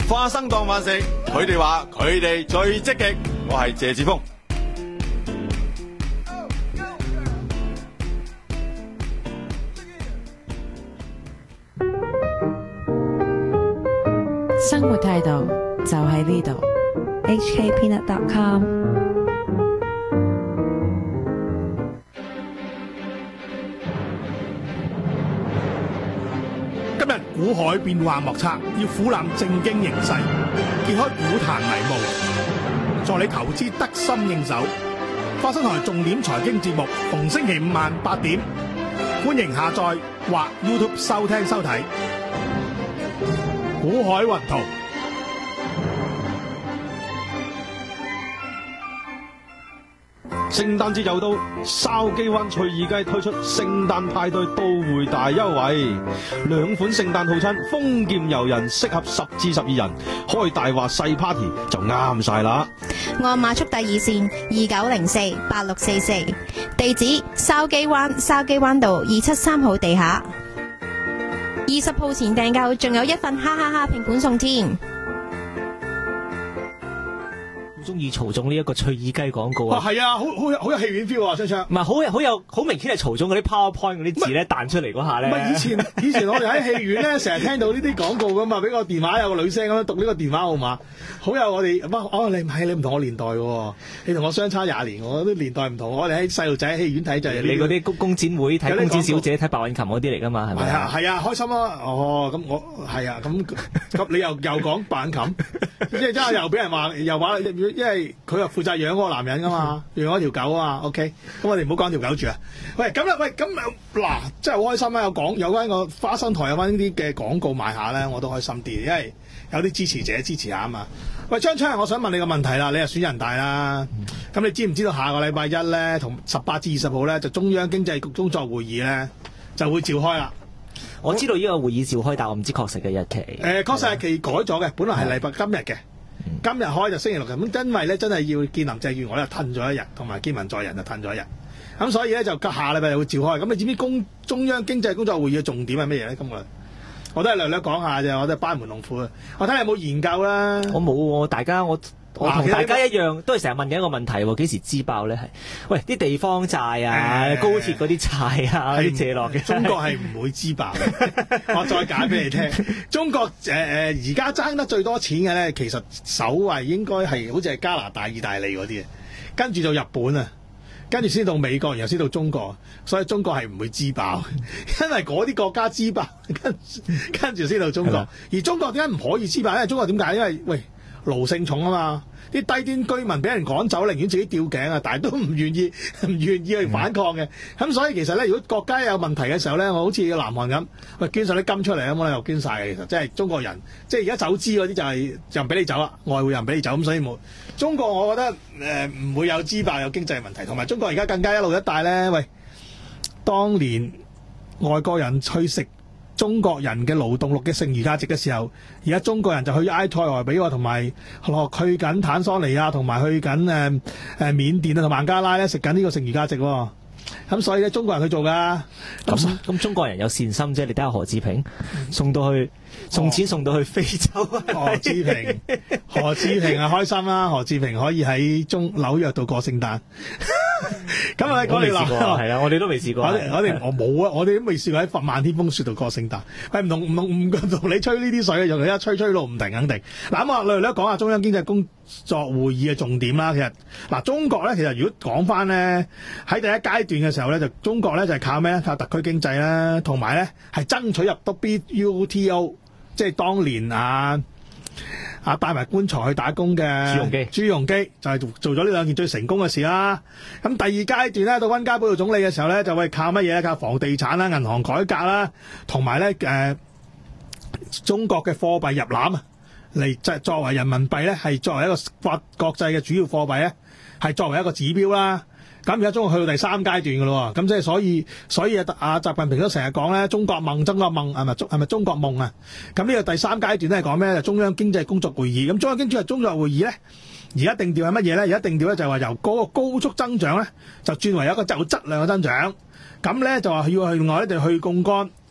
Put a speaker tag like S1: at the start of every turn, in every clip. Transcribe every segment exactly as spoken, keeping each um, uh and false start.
S1: 花生當飯食，佢哋話佢哋最積極。我係謝志峰。
S2: 生活態度就喺呢度。
S3: H K peanut dot com。
S4: 今日股海變幻莫測，要俯瞰正經形勢，揭開股壇迷霧，助你投資得心應手。花生台重點財經節目，逢星期五晚八點，歡迎下載或 YouTube 收聽收睇。股海雲圖。
S5: 聖誕節又到，筲箕灣翠怡街推出聖誕派對到會大優惠，兩款聖誕套餐，豐儉由人，適合十至十二人，開大話細 party 就啱晒啦。
S6: 按碼速遞熱線二九零四八六四四，地址筲箕灣筲箕灣道二七三號地下。二十號前訂購，仲有一份哈哈哈拼盤送添。
S7: 中意曹總呢一個翠耳雞廣告啊！
S4: 係啊，好好有好有戲院 feel 啊，昌昌。
S7: 唔係好有好有好明顯係曹總嗰啲 PowerPoint 嗰啲字咧彈出嚟嗰下咧。
S4: 唔係以前以前我哋喺戲院咧，成日聽到呢啲廣告噶嘛，俾個電話有個女聲咁樣讀呢個電話號碼，好有我哋。哦，你唔係你唔同我年代喎，你同我相差廿年，我啲年代唔同。我哋喺細路仔喺戲院睇就係
S7: 你嗰啲公公展會睇公子小姐睇白韻琴嗰啲嚟噶嘛，係咪？
S4: 係啊係啊，開心啊！哦，咁我係啊，咁咁你又又講白韻琴，即係真係又俾人話又話，因為佢又負責養嗰個男人噶嘛，養嗰條狗啊 ，OK，咁我哋唔好講條狗住啊。喂，咁啦，喂，咁嗱，真係好開心啊！有講有關個花生台有關呢啲嘅廣告賣下咧，我都開心啲，因為有啲支持者支持下啊嘛。喂，昌昌，我想問你個問題啦，你係選人大啦，咁、嗯、你知唔知道下個禮拜一咧，同十八至二十號咧，就中央經濟局工作會議咧就會召開啦。
S7: 我知道呢個會議召開，但我唔知確實嘅日期。誒、
S4: 呃，確實日期改咗嘅，本來係禮拜今日嘅。今日開就星期六咁，因為咧真係要見林鄭月娥咧褪咗一日，同埋見文在寅就褪咗一日，咁所以咧就下禮拜就會召開。咁你知唔知公中央經濟工作會議嘅重點係乜嘢咧？今個我都係略略講下啫，我都係班門弄斧啊！我睇下有冇研究啦。
S7: 我冇喎，大家我我同大家一樣，都係成日問緊一個問題喎，幾時支爆咧？係喂啲地方債啊、呃、高鐵嗰啲債啊、啲借落嘅，
S4: 中國係唔會支爆嘅。我再解俾你聽，中國誒誒而家爭得最多錢嘅咧，其實首位應該係好似係加拿大、意大利嗰啲，跟住就日本啊。跟住先到美國，然後先到中國，所以中國係唔會支爆，因為嗰啲國家支爆，跟跟住先到中國。而中國點解唔可以支爆？因為中國點解？因為喂奴性重啊嘛，啲低端居民俾人趕走，寧願自己吊頸啊，但係都唔願意唔願意去反抗嘅。咁、嗯、所以其實咧，如果國家有問題嘅時候咧，我好似南韓咁，喂捐晒啲金出嚟啊，我又捐晒嘅。其實即係中國人，即係而家走資嗰啲就係就唔俾你走啦，外匯又唔俾你走，咁所以冇。中國我覺得誒唔、呃、會有支爆有經濟問題，同埋中國而家更加一路一帶咧，喂，當年外國人去食中國人嘅勞動力嘅剩餘價值嘅時候，而家中國人就去埃塞俄比亞同埋去緊坦桑尼亞同埋去緊誒誒緬甸啊同孟加拉咧食緊呢個剩餘價值喎。咁所以咧，中國人去做噶。
S7: 咁咁中國人有善心啫，你睇下何志平送到去送錢送到去非洲。
S4: 哦、何志平，何志平啊開心啦！何志平可以喺中紐約度過聖誕。咁啊，講你啦，
S7: 係啊，我哋都未試過。
S4: 我哋我哋我冇啊，我哋都未試過喺漫天風雪度過聖誕。喂，唔同唔同唔同你吹呢啲水，用你一吹吹到唔停肯定。嗱咁啊，嚟嚟講下中央經濟工作會議嘅重點啦。其實嗱，中國咧，其實如果講翻咧，喺第一階段嘅時候咧，就中國咧就係靠咩咧？靠特區經濟啦，同埋咧係爭取入 W T O， 即係當年啊。啊！帶埋棺材去打工嘅
S7: 朱鎔基，
S4: 朱鎔基就係做咗呢兩件最成功嘅事啦。咁第二階段咧，到溫家寶做總理嘅時候咧，就會靠乜嘢咧？靠房地產啦、銀行改革啦，同埋咧誒中國嘅貨幣入籃啊，嚟即係作為人民幣咧，係作為一個國國際嘅主要貨幣咧，係作為一個指標啦。咁而家中國去到第三階段㗎咯，咁即係所以所以啊，阿習近平都成日講咧，中國夢，中國夢係咪中係咪中國夢啊？咁呢個第三階段咧係講咩？就中央經濟工作會議。咁中央經濟工作會議咧，而家定調係乜嘢咧？而家定調咧就係話由嗰個高速增長咧，就轉為一個有質量嘅增長。咁咧就話要去另外咧就去槓桿，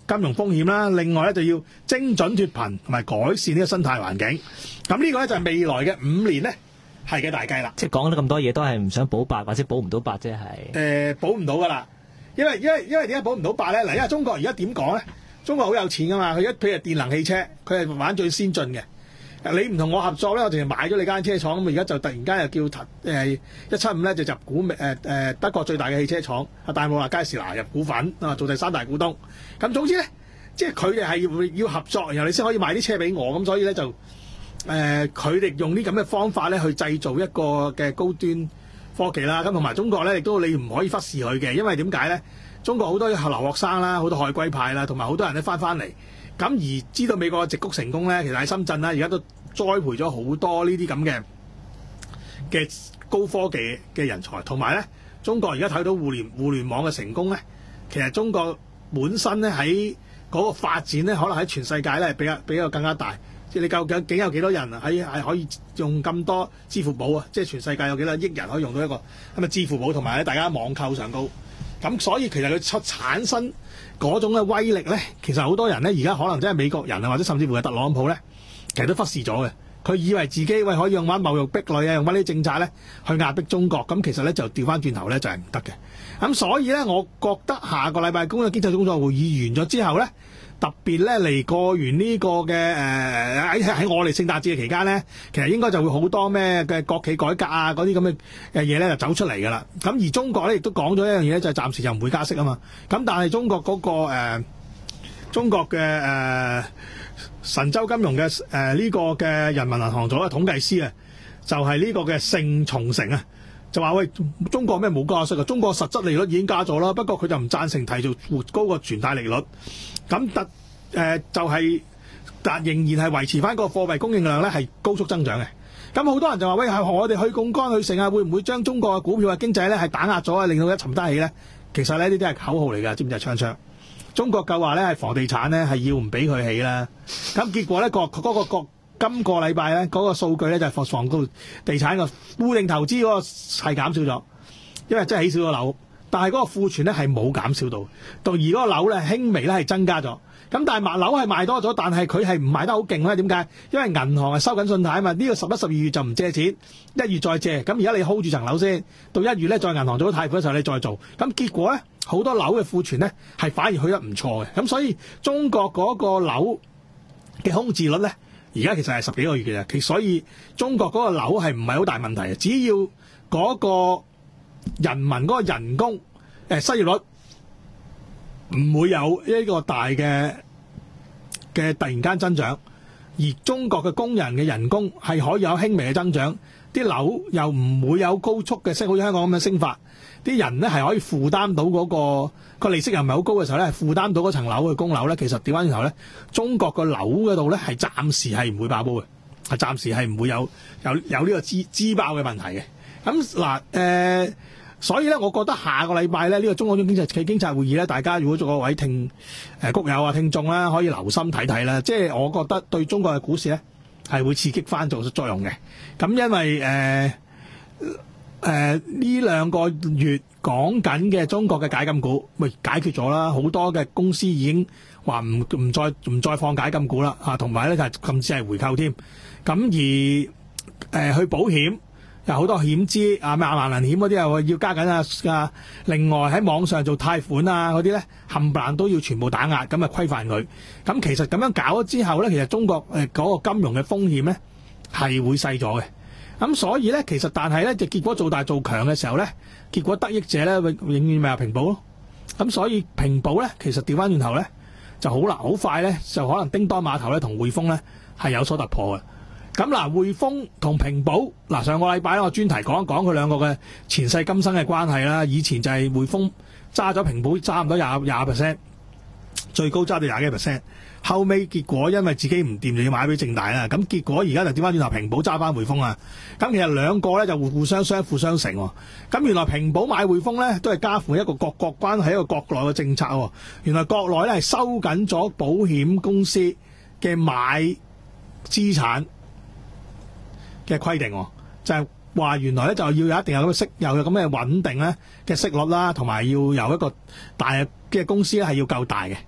S4: 金融風險啦。另外咧就要精準脫貧同埋改善呢個生態環境。咁呢個咧就係未來嘅五年咧係嘅大計啦。
S7: 即係講咗咁多嘢，都係唔想保八或者保唔到八啫，係。
S4: 誒保唔到噶啦，因為因為因為點解保唔到八咧？嗱，因為中國而家點講咧？中國好有錢噶嘛，佢一譬如電能汽車，佢係玩最先進嘅。你唔同我合作咧，我淨係買咗你間車廠，咁而家就突然間又叫誒一七五咧就入股誒誒、呃、德國最大嘅汽車廠啊戴姆勒佳士拿入股份啊，做第三大股東。咁總之咧，即係佢哋係要合作，然後你先可以買啲車俾我。咁所以咧就誒佢哋用呢咁嘅方法咧去製造一個嘅高端科技啦。咁同埋中國咧亦都你唔可以忽視佢嘅，因為點解咧？中國好多留學生啦，好多海歸派啦，同埋好多人咧翻翻嚟。咁而知道美國嘅矽谷成功咧，其實喺深圳啦，而家都栽培咗好多呢啲咁嘅嘅高科技嘅人才，同埋咧中國而家睇到互聯互聯網嘅成功咧，其實中國本身咧喺嗰個發展咧，可能喺全世界咧比較比較更加大。即係你究竟竟有幾多人喺係可以用咁多支付寶啊？即係全世界有幾多億人可以用到一個咁嘅支付寶，同埋咧大家網購上高。咁所以其實佢出產生嗰種嘅威力咧，其實好多人咧而家可能真係美國人啊，或者甚至乎係特朗普咧，其實都忽視咗嘅。佢以為自己喂可以用翻貿易壁壘啊，用翻呢啲政策咧去壓迫中國，咁其實咧就調翻轉頭咧就係唔得嘅。咁所以咧，我覺得下個禮拜工嘅經濟工作會議完咗之後咧，特別咧嚟過完呢個嘅誒喺喺我哋聖誕節嘅期間咧，其實應該就會好多咩嘅國企改革啊嗰啲咁嘅嘅嘢咧就走出嚟㗎啦。咁而中國咧亦都講咗一樣嘢咧，就係暫時就唔會加息啊嘛。咁但係中國嗰、個、呃、中國嘅誒、呃、神州金融嘅誒呢個嘅人民銀行組嘅統計師啊，就係、是、呢個嘅盛松成啊。就話喂，中國咩冇加息啊？中國實質利率已經加咗啦，不過佢就唔贊成提做活高個存貸利率。咁特誒就係、是，但仍然係維持翻個貨幣供應量咧係高速增長嘅。咁好多人就話喂，係我哋去槓桿去成啊，會唔會將中國嘅股票嘅經濟咧係打壓咗啊，令到一沉得起咧？其實咧呢啲係口號嚟㗎，知唔知啊？槍槍中國夠話咧係房地產咧係要唔俾佢起啦。咁結果咧個嗰個個。今個禮拜咧嗰個數據咧就係房地地產個固定投資嗰個係減少咗，因為真係起少咗樓，但係嗰個庫存咧係冇減少到，到而嗰個樓咧輕微咧係增加咗。咁但係賣樓係賣多咗，但係佢係唔賣得好勁咧？點解？因為銀行係收緊信貸啊嘛。呢個十一、十二月就唔借錢，一月再借。咁而家你 hold 住層樓先，到一月咧再銀行做咗貸款嘅時候你再做。咁結果咧好多樓嘅庫存咧係反而去得唔錯嘅。咁所以中國嗰個樓嘅空置率咧，而家其實係十幾個月嘅啫，其所以中國嗰個樓係唔係好大問題嘅，只要嗰個人民嗰個人工誒、呃、失業率唔會有一個大嘅嘅突然間增長，而中國嘅工人嘅人工係可以有輕微嘅增長，啲樓又唔會有高速嘅升，好似香港咁樣升法，啲人咧係可以負擔到嗰、嗰個。個利息又唔係好高嘅時候咧，係負擔到嗰層樓去供樓咧。其實調翻轉頭咧，中國個樓嗰度咧係暫時係唔會爆煲嘅，係暫時係唔會有有有呢個支支爆嘅問題嘅。咁嗱誒，所以咧，我覺得下個禮拜咧呢、呢個中國中經濟嘅經濟會議咧，大家如果做個位聽誒谷友啊聽眾啦，可以留心睇睇啦。即係我覺得對中國嘅股市咧係會刺激翻做作用嘅。咁因為誒誒呢兩個月。講緊嘅中國嘅解禁股，喂解決咗啦，好多嘅公司已經話唔唔再唔再放解禁股啦，嚇，同埋咧就係甚至係回購添。咁而誒、呃、去保險有好多險資啊，咩萬能險嗰啲又要加緊啊啊！另外喺網上做貸款啊嗰啲咧，冚唪唥都要全部打壓，咁啊規範佢。咁其實咁樣搞咗之後咧，其實中國誒嗰個金融嘅風險咧係會細咗嘅。咁所以咧，其實但係咧，就結果做大做強嘅時候咧，結果得益者咧永永遠咪係平保咯。咁所以平保咧，其實調翻轉頭咧就好難，好快咧就可能叮當碼頭咧同匯豐咧係有所突破嘅。咁嗱，匯豐同平保嗱，上個禮拜咧我專題講一講佢兩個嘅前世今生嘅關係啦。以前就係匯豐揸咗平保差唔多廿廿 percent，最高揸到廿幾 percent。後尾結果因為自己唔掂就要買俾正大啦，咁結果而家就調翻轉頭平保揸翻匯豐啊，咁其實兩個咧就互互相相輔相成喎。咁原來平保買匯豐咧都係加乎一個國國關係一個國內嘅政策喎。原來國內咧係收緊咗保險公司嘅買資產嘅規定，就係話原來咧就要有一定有咁嘅息，又有咁嘅穩定咧嘅息率啦，同埋要有一個大嘅公司咧係要夠大嘅。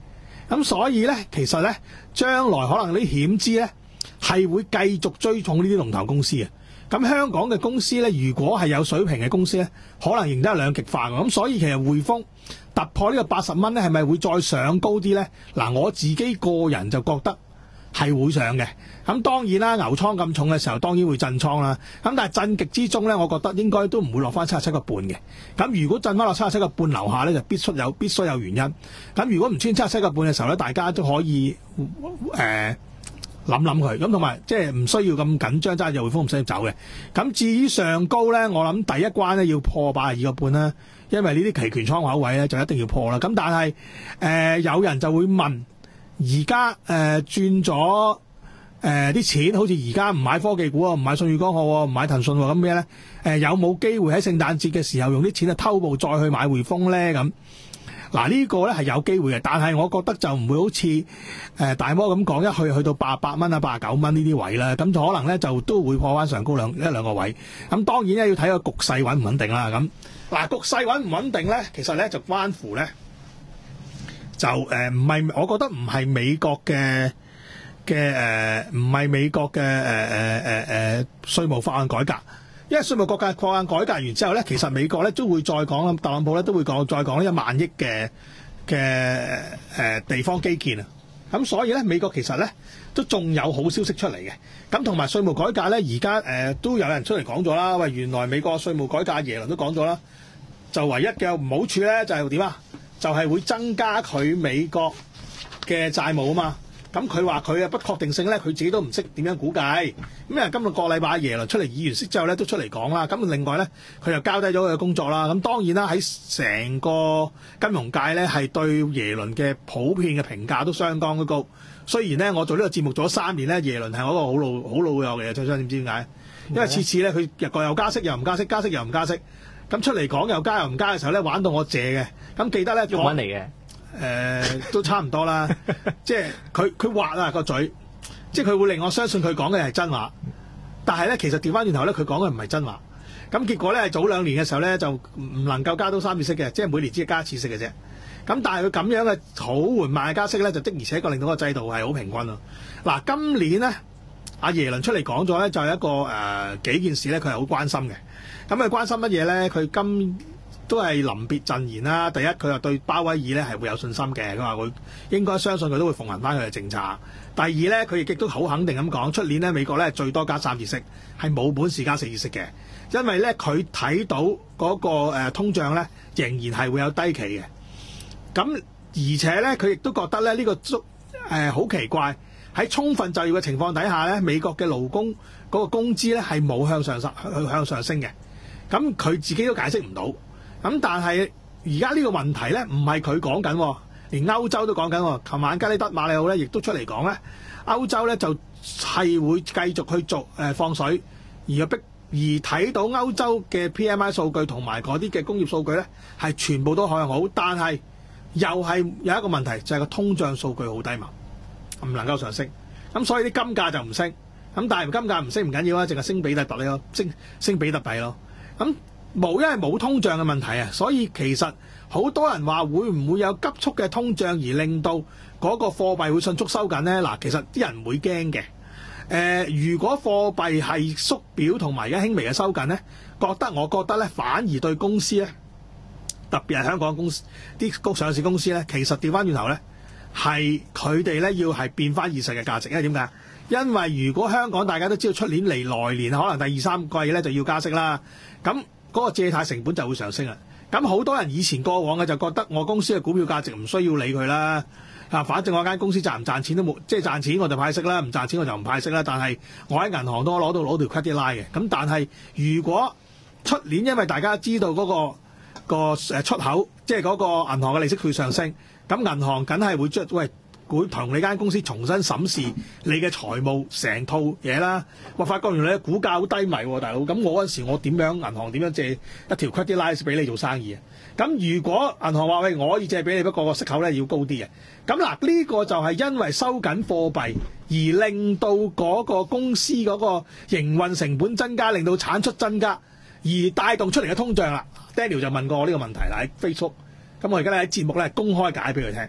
S4: 咁所以咧，其實咧，將來可能啲險資咧係會繼續追重呢啲龍頭公司嘅。咁香港嘅公司咧，如果係有水平嘅公司咧，可能仍然係兩極化嘅。咁所以其實匯豐突破呢個八十蚊咧，係咪會再上高啲咧？嗱，我自己個人就覺得係會上嘅。咁當然啦，牛倉咁重嘅時候，當然會震倉啦。咁但係震極之中咧，我覺得應該都唔會落翻七十七個半嘅。咁如果震翻落七十七個半樓下咧，就必須有必須有原因。咁如果唔穿七十七個半嘅時候咧，大家都可以誒諗諗佢。咁同埋即係唔需要咁緊張，揸住匯豐唔使走嘅。咁至於上高咧，我諗第一關咧要破八十二個半啦，因為呢啲期權倉口位咧就一定要破啦。咁但係誒、呃、有人就會問，而家誒轉咗。誒啲、呃、錢好似而家唔買科技股啊，唔買舜宇光學喎，唔買騰訊喎，咁咩咧？誒、呃、有冇機會喺聖誕節嘅時候用啲錢啊偷步再去買匯豐咧？咁嗱呢個咧係有機會嘅，但係我覺得就唔會好似誒、呃、大摩咁講，一去去到八十八蚊啊、八十九蚊呢啲位啦，咁就可能咧就都會破翻上高兩一兩個位。咁當然咧要睇個局勢穩唔穩定啦。咁嗱局勢穩唔穩定咧，其實咧就關乎咧就誒唔係，我覺得唔係美國嘅。嘅誒唔係美國嘅誒誒誒誒稅務法案改革，因為稅務國家法案改革完之後咧，其實美國咧都會再講，特朗普咧都會講再講呢一萬億嘅嘅誒地方基建啊，咁所以咧美國其實咧都仲有好消息出嚟嘅，咁同埋稅務改革咧而家誒都有人出嚟講咗啦，喂原來美國稅務改革耶倫都講咗啦，就唯一嘅唔好處咧就係點啊？就係會增加佢美國嘅債務啊嘛。咁佢話佢嘅不確定性咧，佢自己都唔識點樣估計。咁啊，今日個禮拜耶倫出嚟議完息之後咧，都出嚟講啦。咁另外咧，佢又交低咗佢嘅工作啦。咁當然啦，喺成個金融界咧，係對耶倫嘅普遍嘅評價都相當都高。雖然咧，我做呢個節目做咗三年咧，耶倫係我一個好老好老友嘅，最想點知點解？因為次次咧，佢日個又加息又唔加息，加息又唔加息。咁出嚟講又加又唔加嘅時候咧，玩到我謝嘅。咁記得咧，
S7: 用揾嚟嘅。
S4: 誒、呃、都差唔多啦，即係佢佢滑啊個嘴，即係佢會令我相信佢講嘅係真話，但係咧其實調翻轉頭咧，佢講嘅唔係真話。咁結果咧係早兩年嘅時候咧就唔能夠加到三次息嘅，即係每年只係加一次息嘅啫。咁但係佢咁樣嘅好緩慢嘅加息咧，就的而且確令到個制度係好平均咯。嗱，今年咧阿耶倫出嚟講咗咧，就係一個誒、呃、幾件事咧，佢係好關心嘅。咁佢關心乜嘢咧？佢今都係臨別贈言啦。第一，佢又對鮑威爾咧係會有信心嘅，佢話佢應該相信佢都會奉行翻佢嘅政策。第二咧，佢亦都好肯定咁講，出年咧美國咧最多加三次息，係冇本事加四次息嘅，因為咧佢睇到嗰個誒通脹咧仍然係會有低企嘅。咁而且咧，佢亦都覺得咧呢個足誒好奇怪，喺充分就業嘅情況底下咧，美國嘅勞工嗰個工資咧係冇向上向向上升嘅。咁佢自己都解釋唔到。咁但係而家呢個問題咧，唔係佢講緊，連歐洲都講緊。琴晚加里德馬里奧咧，亦都出嚟講咧，歐洲咧就係會繼續去做誒放水，而逼而睇到歐洲嘅 P M I 數據同埋嗰啲嘅工業數據咧，係全部都向好，但係又係有一個問題，就係個通脹數據好低嘛，唔能夠上升。咁所以啲金價就唔升。咁但係金價唔升唔緊要啊，淨係升比特幣咯，升升比特幣咯。咁冇，因為冇通脹嘅問題啊，所以其實好多人話會唔會有急速嘅通脹而令到嗰個貨幣會迅速收緊呢？嗱，其實啲人唔會驚嘅。誒、呃，如果貨幣係縮表同埋而家輕微嘅收緊呢，覺得我覺得咧反而對公司咧，特別係香港公司啲上市公司咧，其實調翻轉頭咧，係佢哋咧要係變翻現實嘅價值。因為點解？因為如果香港大家都知道出年嚟來年可能第二三季咧就要加息啦，咁嗰個借貸成本就會上升啦。咁好多人以前過往嘅就覺得我公司嘅股票價值唔需要理佢啦，啊，反正我間公司賺唔賺錢都冇，即係賺錢我就派息啦，唔賺錢我就唔派息啦。但係我喺銀行都攞到攞條 credit line 嘅。咁但係如果出年因為大家知道嗰個個誒出口，即係嗰個銀行嘅利息會上升，咁銀行梗係會將喂。會同你間公司重新審視你嘅財務成套嘢啦。我發覺原來你股價好低迷喎，大佬。咁我嗰陣時我點樣銀行點樣借一條 credit line 俾你做生意啊？咁如果銀行話喂，我可以借俾你，不過個息口咧要高啲嘅。咁嗱，呢個就係因為收緊貨幣而令到嗰個公司嗰個營運成本增加，令到產出增加，而帶動出嚟嘅通脹啦。Daniel 就問過我呢個問題啦喺 Facebook，咁我而家咧喺節目咧公開解俾佢聽。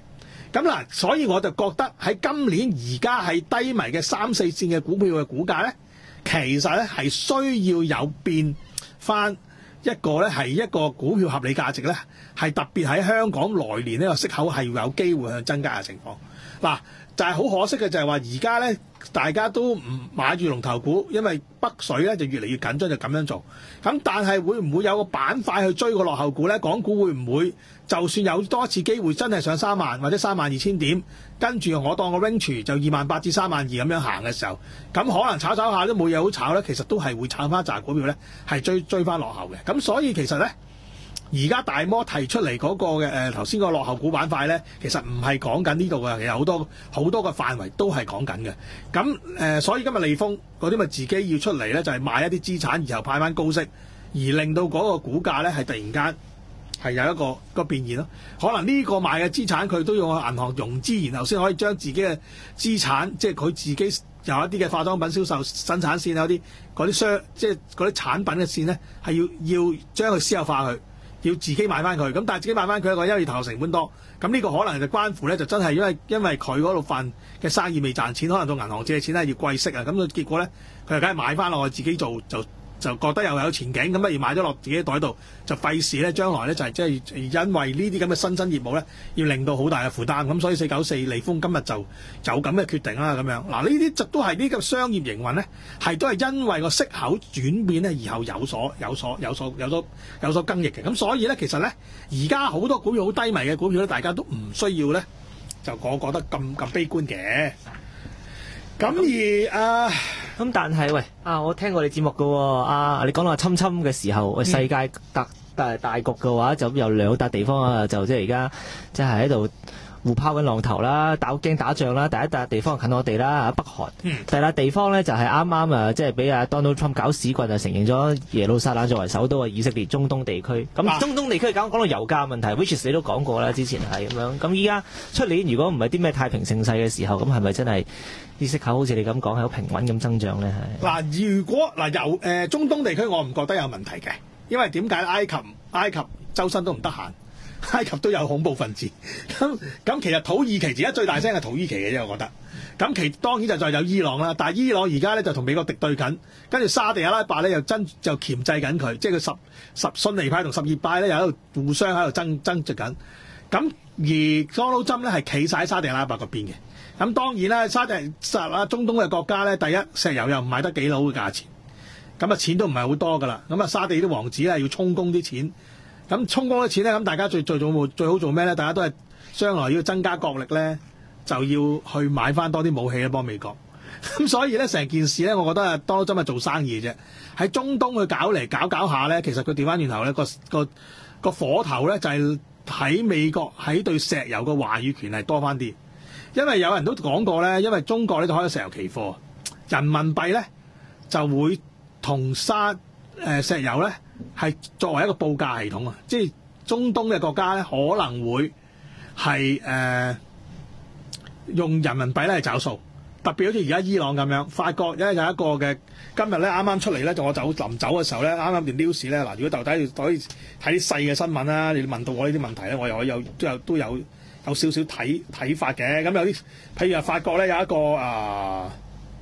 S4: 咁嗱，所以我就覺得喺今年而家係低迷嘅三四線嘅股票嘅股價咧，其實咧係需要有變翻一個咧係一個股票合理價值咧，係特別喺香港來年呢個息口係有機會向增加嘅情況。嗱，就係好可惜嘅就係話而家咧大家都唔買住龍頭股，因為北水咧就越嚟越緊張，就咁樣做。咁但係會唔會有個板塊去追個落後股咧？港股會唔會就算有多一次機會真係上三萬或者三萬二千點，跟住我當個 range 就二萬八至三萬二咁樣行嘅時候，咁可能炒炒下都冇嘢好炒咧，其實都係會炒翻一紮股票咧，係追追翻落後嘅。咁所以其實咧，而家大摩提出嚟嗰個嘅誒頭先個落後股板塊咧，其實唔係講緊呢度嘅，其實好多好多個範圍都係講緊嘅。咁誒、呃，所以今日利豐嗰啲咪自己要出嚟咧，就係、是、買一啲資產，然後派翻高息，而令到嗰個股價咧係突然間係有一個一個變現咯。可能呢個買嘅資產佢都要去銀行融資，然後先可以將自己嘅資產，即係佢自己有一啲嘅化妝品銷售生產線，有啲嗰啲商，即係嗰啲產品嘅線咧，係要要將佢私有化佢。要自己買翻佢，咁但係自己買翻佢一個，因為投入成本多，咁呢個可能就關乎咧，就真係因為因為佢嗰度份嘅生意未賺錢，可能到銀行借錢咧要貴息啊，咁個結果咧，佢就梗係買翻落去自己做，就就覺得又有前景，咁不如買咗落自己袋度，就費事咧將來咧就係即係因為呢啲咁嘅新增業務咧，要令到好大嘅負擔，咁所以四九四利豐今日就有咁嘅決定啦，咁樣嗱呢啲就都係呢個商業營運咧，係都係因為個息口轉變咧，而後有所有所有所有所有所更易嘅，咁所以咧其實咧而家好多股票好低迷嘅股票咧，大家都唔需要咧就我覺得咁咁悲觀嘅。咁而啊，
S7: 咁但係喂啊，我聽過你節目嘅喎，啊你講到話侵侵嘅時候，喂世界大大大局嘅話，就有兩笪地方啊，就即係而家即係喺度互拋緊浪頭啦，打驚打仗啦。第一笪地方近我哋啦，北韓。
S4: 嗯、
S7: 第二笪地方咧就係啱啱啊，即係俾阿 Donald Trump 搞屎棍啊，承認咗耶路撒冷作為首都嘅以色列中東地區。咁、啊、中東地區講講到油價問題 ，which is 你都講過啦，之前係咁樣。咁依家出年如果唔係啲咩太平盛世嘅時候，咁係咪真係啲息口好似你咁講係好平穩咁增長咧？係
S4: 嗱，如果嗱油誒中東地區，我唔覺得有問題嘅，因為點解埃及埃及周身都唔得閒。埃及都有恐怖分子，咁咁其實土耳其而家最大聲係土耳其嘅啫，我覺得。咁其當然就再有伊朗啦，但係伊朗而家咧就同美國敵對緊，跟住沙地阿拉伯咧又真就鉗制緊佢，即係佢十十遜尼派同什葉派咧又喺度互相喺度爭爭執緊。咁而 Donald Trump 咧係企晒喺沙地阿拉伯嗰邊嘅。咁當然啦，沙地啊中東嘅國家咧，第一石油又唔賣得幾好嘅價錢，咁啊錢都唔係好多噶啦。咁啊沙地啲王子咧要充公啲錢。咁充公啲錢咧，咁大家最最做最好做咩咧？大家都係將來要增加國力咧，就要去買翻多啲武器咧，幫美國。咁所以咧，成件事咧，我覺得啊，多真係做生意嘅啫。喺中東去搞嚟搞搞下咧，其實佢調翻轉頭咧，個個個火頭咧就係喺美國喺對石油嘅話語權係多翻啲。因為有人都講過咧，因為中國咧就開咗石油期貨，人民幣咧就會同沙誒石油咧。係作為一個報價系統啊，即係中東嘅國家咧可能會係誒、呃、用人民幣咧嚟找數，特別好似而家伊朗咁樣，法國咧有一個嘅今日咧啱啱出嚟咧，就我走臨走嘅時候咧，啱啱段 news 咧嗱，如果到底可以睇啲細嘅新聞啦，你問到我呢啲問題咧，我又可以有都有都有有少少睇睇法嘅。咁有啲譬如話法國咧有一個啊。呃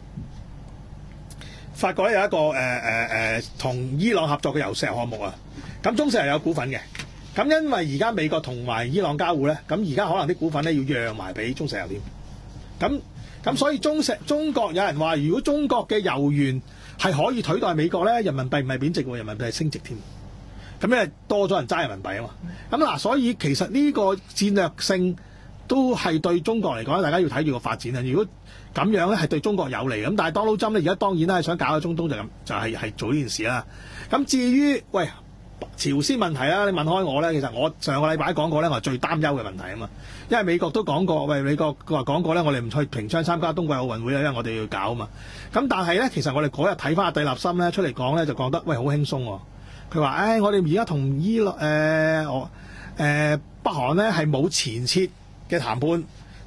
S4: 法國咧有一個誒誒誒同伊朗合作嘅油石項目啊，咁中石油有股份嘅，咁因為而家美國同埋伊朗交互咧，咁而家可能啲股份咧要讓埋俾中石油添，咁咁所以中石中國有人話，如果中國嘅油源係可以取代美國咧，人民幣唔係貶值喎，人民幣係升值添，咁因為多咗人揸人民幣啊嘛，咁嗱，所以其實呢個戰略性都係對中國嚟講，大家要睇住個發展啊，如果咁樣咧係對中國有利，咁但係 Donald Trump咧而家當然啦係想搞喺中東就咁就係、是、係做呢件事啦。咁至於喂朝鮮問題啦，你問開我咧，其實我上個禮拜講過咧，我係最擔憂嘅問題啊嘛。因為美國都講過，喂美國佢話講過咧，我哋唔去平昌參加冬季奧運會啦，因為我哋要搞啊嘛。咁但係咧，其實我哋嗰日睇翻阿蒂立森咧出嚟講咧，就覺得喂好輕鬆喎。佢話誒，我哋而家同伊朗誒我誒北韓咧係冇前設嘅談判。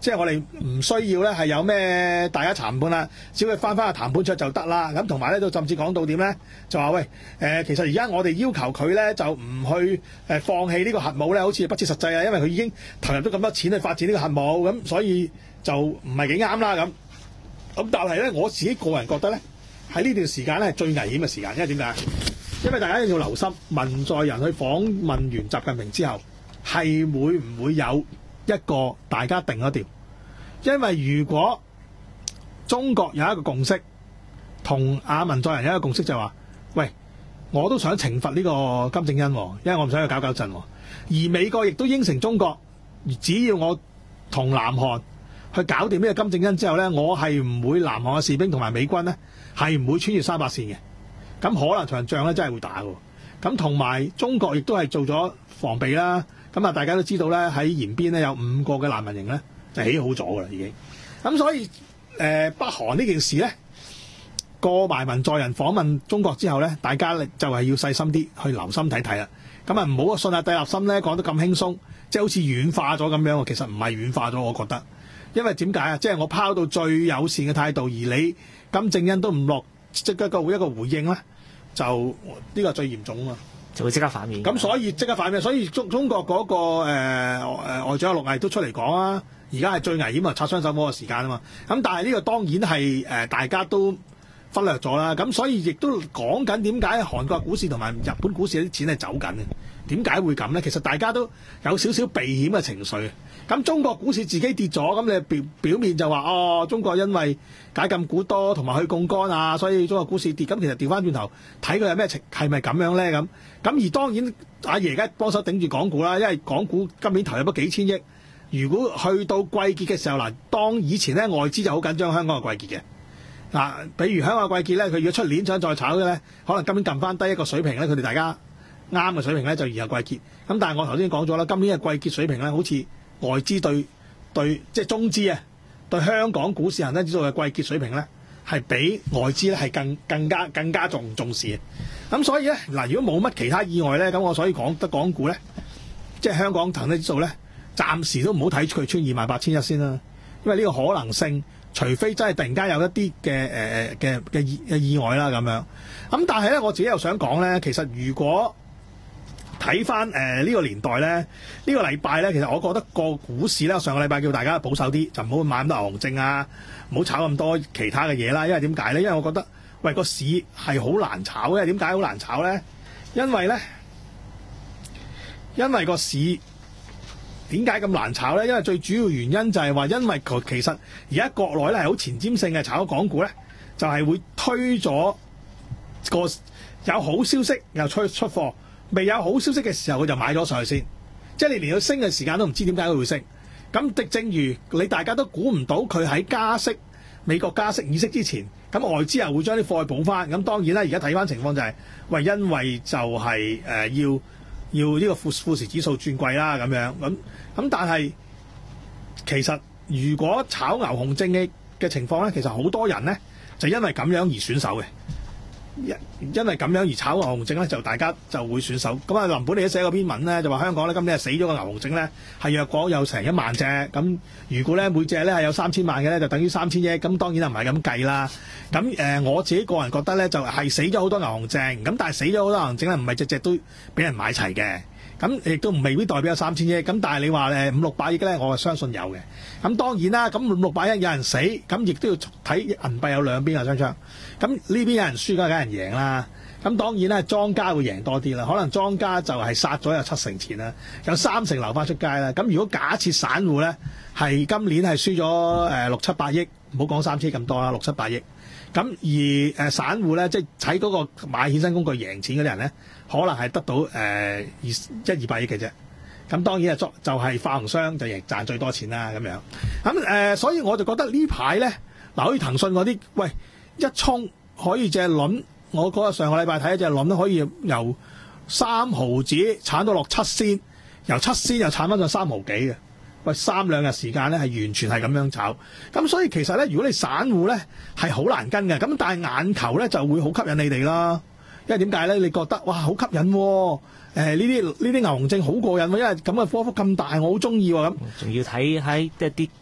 S4: 即係我哋唔需要咧係有咩大家談判啦，只要佢翻返去談判桌就得啦。咁同埋咧都甚至講到點咧，就話喂誒、呃，其實而家我哋要求佢咧就唔去誒、呃、放棄呢個核武咧，好似不切實際啊，因為佢已經投入咗咁多錢去發展呢個核武，咁所以就唔係幾啱啦咁。咁但係咧，我自己個人覺得咧，喺呢段時間咧係最危險嘅時間，因為點解？因為大家要留心，文在寅去訪問完習近平之後，係會唔會有一個大家定咗調？因為如果中國有一個共識，同阿文在寅有一個共識就係話，喂，我都想懲罰呢個金正恩，因為我唔想去搞搞震。而美國亦都應承中國，只要我同南韓去搞掂呢個金正恩之後呢，我係唔會南韓嘅士兵同埋美軍呢係唔會穿越三八線嘅。咁可能場仗咧真係會打嘅。咁同埋中國亦都係做咗防備啦。咁啊，大家都知道咧，喺延邊咧有五個嘅難民營咧就起好咗㗎啦，已經。咁所以誒、呃、北韓呢件事咧過埋文在寅訪問中國之後咧，大家就係要細心啲去留心睇睇啦。咁啊，唔好信下蒂立森咧講得咁輕鬆，即係好似軟化咗咁樣。其實唔係軟化咗，我覺得，因為點解啊？即係我拋到最友善嘅態度，而你金正恩都唔落即係一個一個回應咧，就呢個最嚴重啊嘛，
S7: 就會即刻反面。
S4: 咁所以即刻反面，所以中中國嗰、那個誒誒、呃、外長陸毅都出嚟講啊，而家係最危險啊，擦雙手嗰個時間啊嘛。咁但係呢個當然係誒、呃、大家都忽略咗啦。咁所以亦都講緊點解韓國股市同埋日本股市啲錢係走緊嘅？點解會咁呢？其實大家都有少少避險嘅情緒。咁中國股市自己跌咗，咁你表表面就話哦，中國因為解禁股多同埋去槓桿啊，所以中國股市跌。咁其實調翻轉頭睇佢係咩情，係咪咁樣呢？咁咁而當然阿爺而家幫手頂住港股啦，因為港股今年投入咗幾千億。如果去到季結嘅時候嗱，當以前呢外資就好緊張香港嘅季結嘅嗱，比如香港嘅季結呢，佢如果出年想再炒嘅呢，可能今年撳翻低一個水平呢，佢哋大家啱嘅水平咧就然後季結。咁但係我頭先講咗啦，今年嘅季結水平咧，好似外資對對即係中資啊，對香港股市恒生指數嘅季結水平咧，係比外資咧係更更加更加重重視嘅。咁所以咧嗱，如果冇乜其他意外咧，咁我所以講得港股咧，即係香港恒生指數咧，暫時都唔好睇佢穿二萬八千一先啦，因為呢個可能性，除非真係突然間有一啲嘅誒嘅嘅意嘅意外啦咁樣。咁但係咧，我自己又想講咧，其實如果睇翻誒呢個年代咧，呢、呢個禮拜咧，其實我覺得個股市咧，上個禮拜叫大家保守啲，就唔好買咁多牛熊證啊，唔好炒咁多其他嘅嘢啦。因為點解咧？因為我覺得喂個市係好難炒嘅。點解好難炒咧？因為咧，因為個市點解咁難炒咧？因為最主要原因就係話，因為佢其實而家國內咧係好前瞻性嘅炒港股咧，就係、係、會推咗個有好消息又出出貨。未有好消息嘅時候，佢就買咗上去先，即係你連佢升嘅時間都唔知點解佢會升。咁正如你大家都估唔到佢喺加息美國加息議息之前，咁外資又會將啲貨去補翻。咁當然啦，而家睇翻情況就係、是，喂，因為就係、是、誒、呃、要要呢個富富時指數轉貴啦咁樣。咁咁但係其實如果炒牛熊證嘅嘅情況咧，其實好多人咧就因為咁樣而選手嘅。因因為咁樣而炒牛熊證咧，就大家就會選手。咁啊，林本你都寫過篇文咧，就話香港咧今年係死咗個牛熊證咧，係若果有成一萬隻。咁如果咧每隻咧係有三千萬嘅咧，就等於三千億。咁當然係唔係咁計啦。咁誒、呃，我自己個人覺得咧，就係、是、死咗好多牛熊證。咁但係死咗好多牛熊證咧，唔係隻隻都俾人買齊嘅。咁亦都唔未必代表有三千億。咁但係你話誒五六百億咧，我係相信有嘅。咁當然啦，咁五六百億有人死，咁亦都要睇銀幣有兩邊啊，雙槍。咁呢邊有人輸，梗係有人贏啦。咁當然咧，莊家會贏多啲啦。可能莊家就係殺咗有七成錢啦，有三成留翻出街啦。咁如果假設散戶咧係今年係輸咗誒六七百億，唔好講三千咁多啦，六七百億。咁而誒散戶咧，即係喺嗰個買衍生工具贏錢嗰啲人咧，可能係得到誒二一二百億嘅啫。咁當然係作就係發行商就贏賺最多錢啦咁樣。咁誒、呃，所以我就覺得呢排咧，嗱，好似騰訊嗰啲，喂，一衝可以隻輪，我嗰日上個禮拜睇一隻輪都可以由三毫子鏟到落七仙，由七仙又鏟翻上三毫幾嘅。喂，三兩日時間咧係完全係咁樣炒。咁所以其實咧，如果你散戶咧係好難跟嘅，咁但係眼球咧就會好吸引你哋啦。因為點解咧？你覺得哇好吸引喎、啊！誒呢啲呢啲牛熊證好過癮喎、啊，因為咁嘅波幅咁大，我好中意喎咁。
S7: 仲要睇喺一啲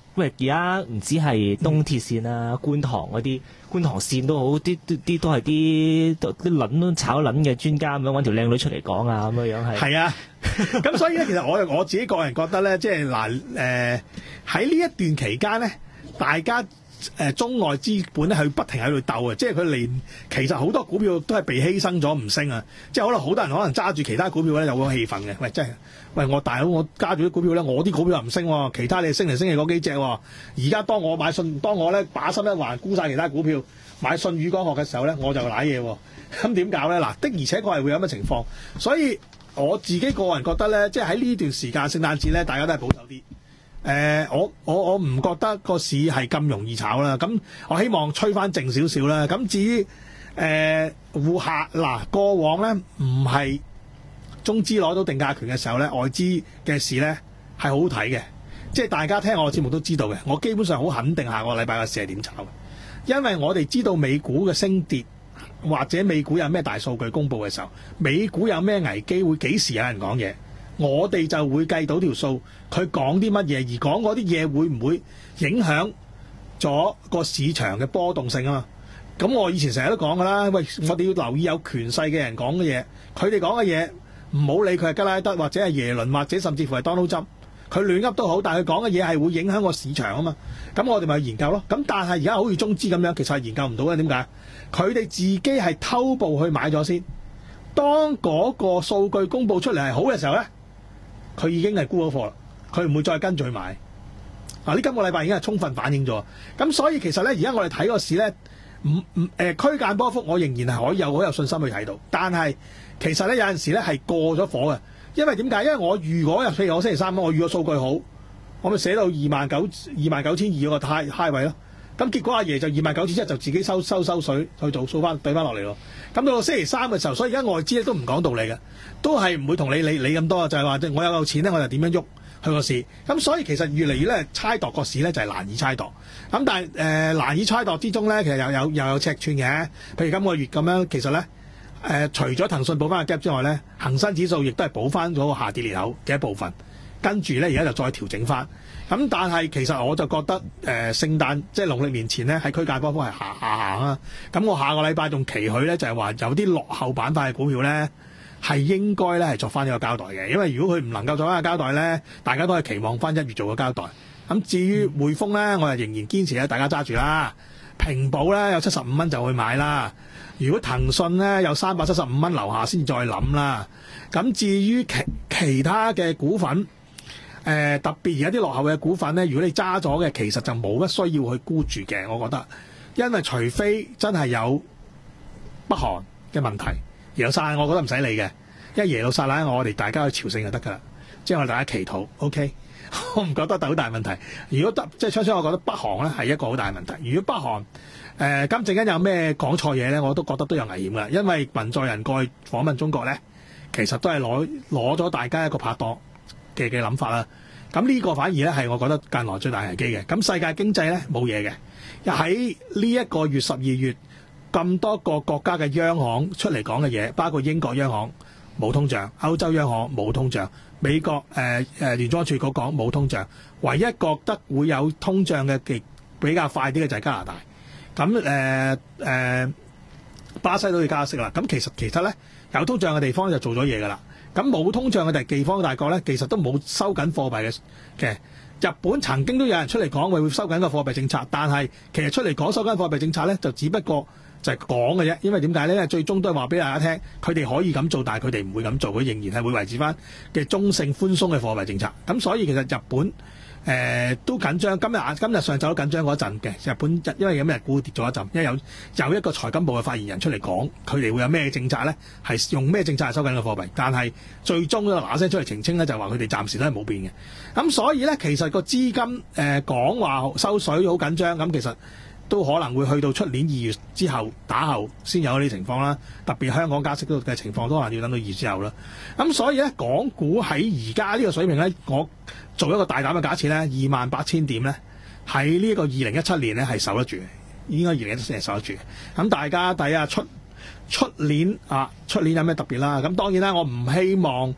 S7: 喂，而家唔止係東鐵線啦，觀塘嗰啲觀塘線都好，啲啲啲都係啲啲撚都炒撚嘅專家咁樣揾條靚女出嚟講啊，咁樣樣係。
S4: 係啊，咁所以咧，其實我我自己個人覺得咧，即係嗱誒喺呢一段期間咧，大家誒、呃、中外資本咧係不停喺度鬥啊，即係佢連其實好多股票都係被犧牲咗唔升啊，即係可能好多人可能揸住其他股票咧有個氣氛嘅，喂真係。喂，我大佬，我加住啲股票咧，我啲股票又唔升喎，其他你升嚟升去嗰幾隻喎。而家當我買信，當我咧把心一橫沽晒其他股票，買信宇光學嘅時候咧，我就瀨嘢喎。咁點搞咧？嗱，的而且確係會有咁嘅情況。所以我自己個人覺得咧，即係喺呢段時間聖誕節咧，大家都係保守啲。誒、呃，我我我唔覺得個市係咁容易炒啦。咁我希望吹翻靜少少啦。咁至於誒戶客嗱，過往咧唔係。中資攞到定價權嘅時候咧，外資嘅事咧係好好睇嘅，即係大家聽我嘅節目都知道嘅。我基本上好肯定下個禮拜嘅市係點炒嘅，因為我哋知道美股嘅升跌或者美股有咩大數據公佈嘅時候，美股有咩危機會幾時有人講嘢，我哋就會計到條數，佢講啲乜嘢，而講嗰啲嘢會唔會影響咗個市場嘅波動性啊嘛。咁我以前成日都講㗎啦，喂，我哋要留意有權勢嘅人講嘅嘢，佢哋講嘅嘢。唔好理佢係吉拉德或者係耶倫或者甚至乎係 Donald Trump，佢亂噏都好，但係佢講嘅嘢係會影響個市場啊嘛。咁我哋咪去研究咯。咁但係而家好似中資咁樣，其實係研究唔到嘅。點解？佢哋自己係偷步去買咗先。當嗰個數據公佈出嚟係好嘅時候咧，佢已經係沽咗貨啦，佢唔會再跟住去買。嗱，呢今個禮拜已經係充分反映咗。咁所以其實咧，而家我哋睇個市咧，唔唔誒區間波幅，我仍然係可以有好有信心去睇到，但係。其實咧有陣時咧係過咗火嘅，因為點解？因為我如果入譬如我星期三我預個數據好，我咪寫到二萬九二萬九千二嗰個 high high 位咯。咁結果阿爺就二萬九千一就自己收收收水去做數翻對翻落嚟咯。咁到到星期三嘅時候，所以而家外資咧都唔講道理嘅，都係唔會同你理理咁多，就係話我有夠錢咧，我就點樣喐去個市。咁所以其實越嚟越咧猜度個市咧就係難以猜度。咁但係誒、呃、難以猜度之中咧，其實又有又有尺寸嘅。譬如今個月咁樣，其實咧。誒、呃，除咗騰訊補翻個 gap 之外咧，恒生指數亦都係補翻咗個下跌裂口嘅一部分，跟住咧而家就再調整翻。咁但係其實我就覺得誒、呃、聖誕即係農曆年前咧喺區間波幅係下下行啊。咁我下個禮拜仲期許咧就係、是、話有啲落後板塊嘅股票咧係應該咧係作翻呢個交代嘅，因為如果佢唔能夠作翻個交代咧，大家都係期望翻一月做個交代。咁至於匯豐咧，我就仍然堅持咧，大家揸住啦。平保咧有七十五蚊就去買啦。如果騰訊咧有三百七十五蚊樓下先再諗啦。咁至於其其他嘅股份，誒、呃、特別而家啲落後嘅股份咧，如果你揸咗嘅，其實就冇乜需要去沽住嘅，我覺得。因為除非真係有北韓嘅問題，耶路撒冷我覺得唔使理嘅，因為耶路撒冷我哋大家去朝聖就得噶啦，即係我哋大家祈禱 ，OK。我唔覺得好大問題。如果得即係初初，我覺得北韓咧係一個好大問題。如果北韓誒、呃、金正恩有咩講錯嘢咧，我都覺得都有危險㗎。因為文在寅過去訪問中國咧，其實都係攞攞咗大家一個拍檔嘅嘅諗法啦。咁呢個反而咧係我覺得近來最大危機嘅。咁世界經濟咧冇嘢嘅，喺呢一個月十二月咁多個國家嘅央行出嚟講嘅嘢，包括英國央行冇通脹，歐洲央行冇通脹。美國誒誒聯儲局講冇通脹，唯一覺得會有通脹嘅極比較快啲嘅就係加拿大。咁誒誒巴西都要加息啦。咁其實其實咧有通脹嘅地方就做咗嘢㗎啦。咁冇通脹嘅地方大國咧，其實都冇收緊貨幣嘅嘅。日本曾經都有人出嚟講會收緊個貨幣政策，但係其實出嚟講收緊貨幣政策咧，就只不過就係講嘅啫。因為點解咧？因為最終都係話俾大家聽，佢哋可以咁做，但係佢哋唔會咁做，佢仍然係會維持翻嘅中性寬鬆嘅貨幣政策。咁所以其實日本誒、呃、都緊張。今日今日上晝都緊張嗰一陣嘅日本，因為咁日股跌咗一陣，因為有有一個財金部嘅發言人出嚟講，佢哋會有咩政策咧？係用咩政策嚟收緊個貨幣？但係最終咧嗱聲出嚟澄清咧，就話佢哋暫時都係冇變嘅。咁所以咧，其實個資金誒、呃、講話收水好緊張，咁其實都可能會去到出年二月之後打後先有呢啲情況啦。特別香港加息嘅情況都可能要等到二月之後啦。咁所以咧，港股喺而家呢個水平咧，我做一個大膽嘅假設咧，二萬八千點咧，喺呢個二零一七年咧係守得住嘅，應該二零一七年係守得住嘅。咁大家睇下出出年啊，出年有咩特別啦？咁當然啦，我唔希望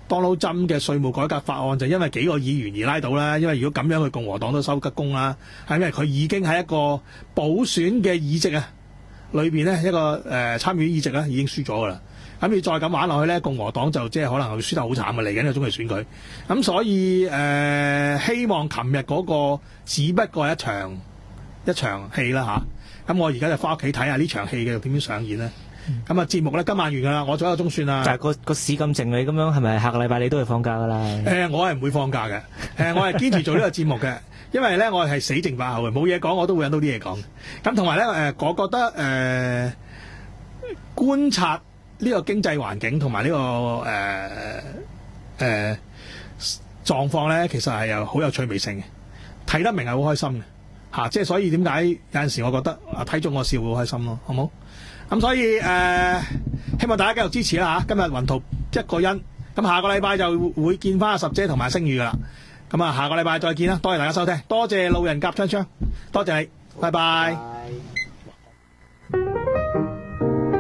S4: Donald Trump 嘅稅務改革法案就因為幾個議員而拉倒啦，因為如果咁樣，佢共和黨都收吉工啦，係因為佢已經喺一個補選嘅議席啊裏邊咧一個誒、呃、參議議席咧已經輸咗噶啦，咁你再咁玩落去咧，共和黨就即係可能會輸得好慘嘅嚟緊嘅中期選舉，咁所以誒、呃、希望琴日嗰個只不過係一場一場戲啦吓，咁、啊、我而家就翻屋企睇下呢場戲嘅點樣上演咧。咁啊節目咧今晚完㗎啦，我左右鐘算啦。
S7: 但係個個市咁靜你咁樣，係咪下個禮拜你都會放假㗎啦？
S4: 誒、呃，我係唔會放假嘅。誒、呃，我係堅持做呢個節目嘅，因為咧我係死剩把口嘅，冇嘢講我都會揾到啲嘢講。咁同埋咧誒，我覺得誒、呃、觀察呢個經濟環境同埋呢個誒誒狀況咧，其實係有好有趣味性嘅，睇得明係好開心嘅嚇、啊。即係所以點解有陣時我覺得啊睇中我笑會好開心咯，好冇？咁所以誒、呃，希望大家繼續支持啦嚇。今日雲圖一個人，咁下個禮拜就會見翻阿十姐同埋星宇噶啦。咁啊，下個禮拜再見啦，多謝大家收聽，多謝路人甲槍槍，多謝你，拜拜。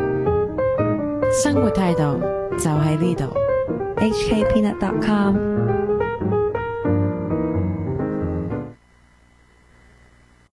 S2: 生活態度就喺呢度。
S3: H K peanut dot com